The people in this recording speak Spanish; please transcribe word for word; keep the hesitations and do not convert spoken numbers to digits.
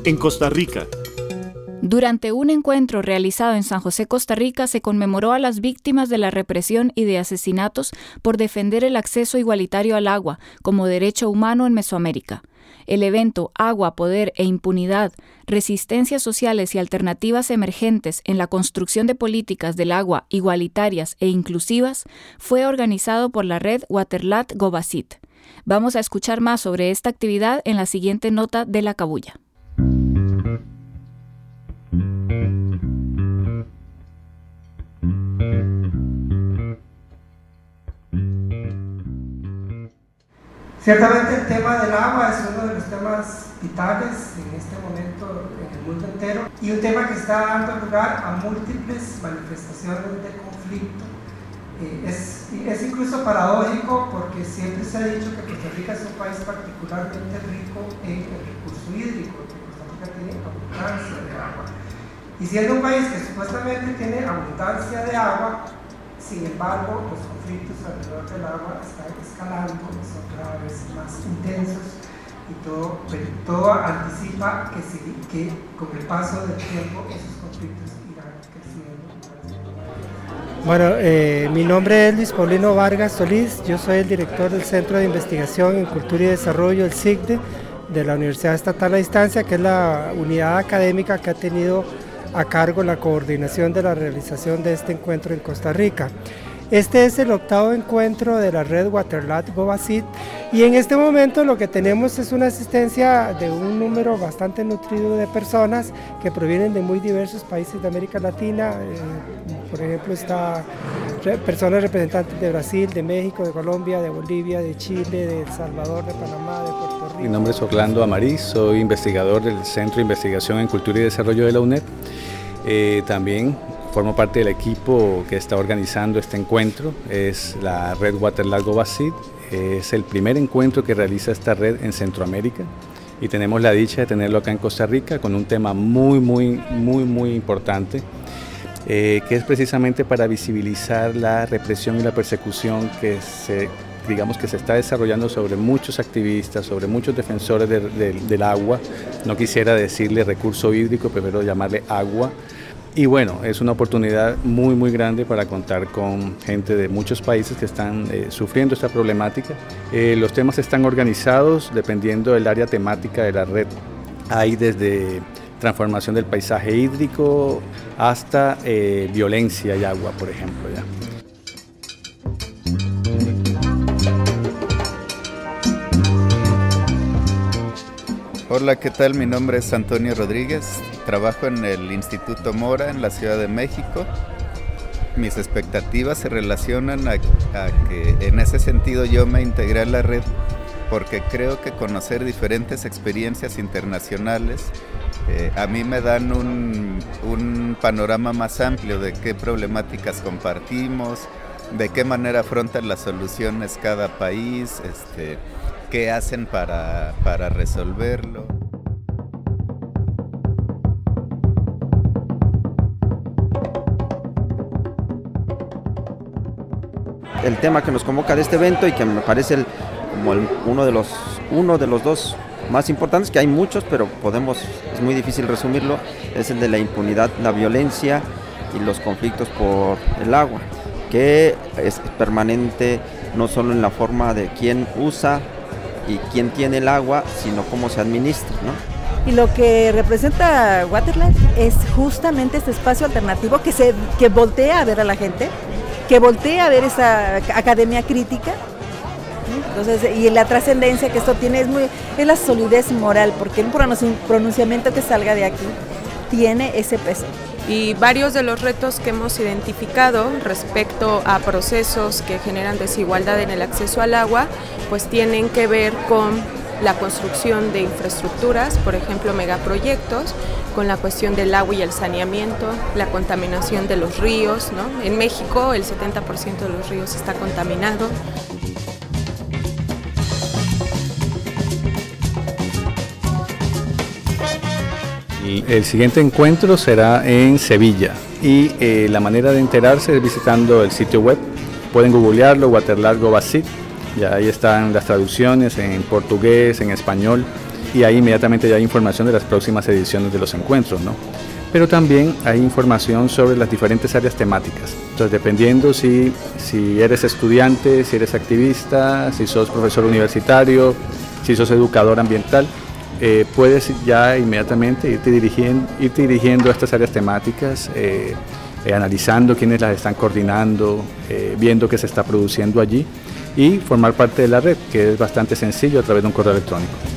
en Costa Rica. Durante un encuentro realizado en San José, Costa Rica, se conmemoró a las víctimas de la represión y de asesinatos por defender el acceso igualitario al agua como derecho humano en Mesoamérica. El evento Agua, Poder e Impunidad, Resistencias Sociales y Alternativas Emergentes en la Construcción de Políticas del Agua Igualitarias e Inclusivas fue organizado por la red Waterlat Gobasit. Vamos a escuchar más sobre esta actividad en la siguiente nota de La Cabulla. Ciertamente el tema del agua es uno de los temas vitales en este momento en el mundo entero y un tema que está dando lugar a múltiples manifestaciones de conflicto. Eh, es, es incluso paradójico porque siempre se ha dicho que Costa Rica es un país particularmente rico en el recurso hídrico, que Costa Rica tiene abundancia de agua. Y siendo un país que supuestamente tiene abundancia de agua, sin embargo, los conflictos alrededor del agua están escalando, son cada vez más intensos y todo, todo anticipa que, si, que con el paso del tiempo esos conflictos irán creciendo. Bueno, eh, mi nombre es Luis Paulino Vargas Solís, yo soy el director del Centro de Investigación en Cultura y Desarrollo, el C I C D E, de la Universidad Estatal a Distancia, que es la unidad académica que ha tenido a cargo la coordinación de la realización de este encuentro en Costa Rica. Este es el octavo encuentro de la red Waterlat Gobasit y en este momento lo que tenemos es una asistencia de un número bastante nutrido de personas que provienen de muy diversos países de América Latina. Eh, por ejemplo, está personas representantes de Brasil, de México, de Colombia, de Bolivia, de Chile, de El Salvador, de Panamá, de Puerto Rico. Mi nombre es Orlando Amariz, soy investigador del Centro de Investigación en Cultura y Desarrollo de la UNED. Eh, también formo parte del equipo que está organizando este encuentro, es la red Waterlat Gobasit, es el primer encuentro que realiza esta red en Centroamérica y tenemos la dicha de tenerlo acá en Costa Rica con un tema muy, muy, muy, muy importante, eh, que es precisamente para visibilizar la represión y la persecución que se, digamos, que se está desarrollando sobre muchos activistas, sobre muchos defensores de, de, del agua. No quisiera decirle recurso hídrico, prefiero llamarle agua. Y bueno, es una oportunidad muy muy grande para contar con gente de muchos países que están eh, sufriendo esta problemática. Eh, los temas están organizados dependiendo del área temática de la red. Hay desde transformación del paisaje hídrico hasta eh, violencia y agua, por ejemplo. ¿ya? Hola, ¿qué tal? Mi nombre es Antonio Rodríguez, trabajo en el Instituto Mora en la Ciudad de México. Mis expectativas se relacionan a, a que en ese sentido yo me integré a la red porque creo que conocer diferentes experiencias internacionales eh, a mí me dan un, un panorama más amplio de qué problemáticas compartimos, de qué manera afrontan las soluciones cada país, este, qué hacen para, para resolverlo. El tema que nos convoca de este evento y que me parece el, como el, uno, de los, uno de los dos más importantes, que hay muchos, pero podemos, es muy difícil resumirlo, es el de la impunidad, la violencia y los conflictos por el agua, que es permanente no solo en la forma de quién usa y quién tiene el agua, sino cómo se administra, ¿no? Y lo que representa Waterlat es justamente este espacio alternativo que, se, que voltea a ver a la gente, que voltea a ver esa academia crítica. Entonces, y la trascendencia que esto tiene es, muy, es la solidez moral, porque un pronunciamiento que salga de aquí tiene ese peso. Y varios de los retos que hemos identificado respecto a procesos que generan desigualdad en el acceso al agua, pues tienen que ver con la construcción de infraestructuras, por ejemplo megaproyectos, con la cuestión del agua y el saneamiento, la contaminación de los ríos, ¿no? En México el setenta por ciento de los ríos está contaminado. El siguiente encuentro será en Sevilla y eh, la manera de enterarse es visitando el sitio web. Pueden googlearlo, Waterlat Gobasit, ya ahí están las traducciones en portugués, en español. y ahí inmediatamente ya hay información de las próximas ediciones de los encuentros, ¿no? Pero también hay información sobre las diferentes áreas temáticas. Entonces, dependiendo si, si eres estudiante, si eres activista, si sos profesor universitario, si sos educador ambiental, eh, puedes ya inmediatamente irte dirigiendo, irte dirigiendo a estas áreas temáticas, eh, eh, analizando quiénes las están coordinando, eh, viendo qué se está produciendo allí y formar parte de la red, que es bastante sencillo a través de un correo electrónico.